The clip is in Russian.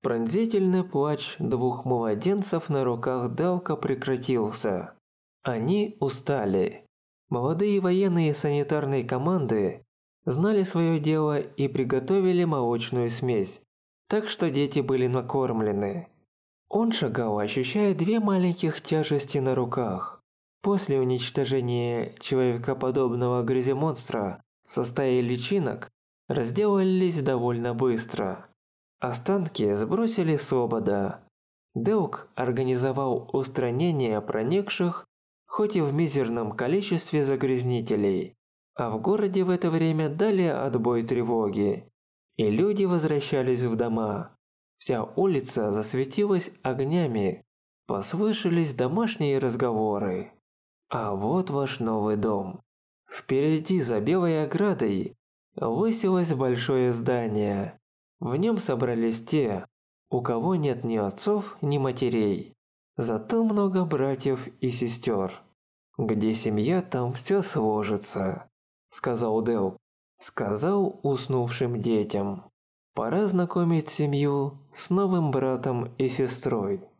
Пронзительный плач двух младенцев на руках Делка прекратился. Они устали. Молодые военные санитарные команды знали свое дело и приготовили молочную смесь, так что дети были накормлены. Он шагал, ощущая две маленьких тяжести на руках. После уничтожения человекоподобного гряземонстра со стаей личинок разделались довольно быстро. Останки сбросили с обода. Делк организовал устранение проникших, хоть и в мизерном количестве загрязнителей. А в городе в это время дали отбой тревоги, и люди возвращались в дома. Вся улица засветилась огнями, послышались домашние разговоры. А вот ваш новый дом. Впереди за белой оградой высилось большое здание. В нем собрались те, у кого нет ни отцов, ни матерей. Зато много братьев и сестер. Где семья, там все сложится, сказал Делк. Сказал уснувшим детям. Пора знакомить семью с новым братом и сестрой.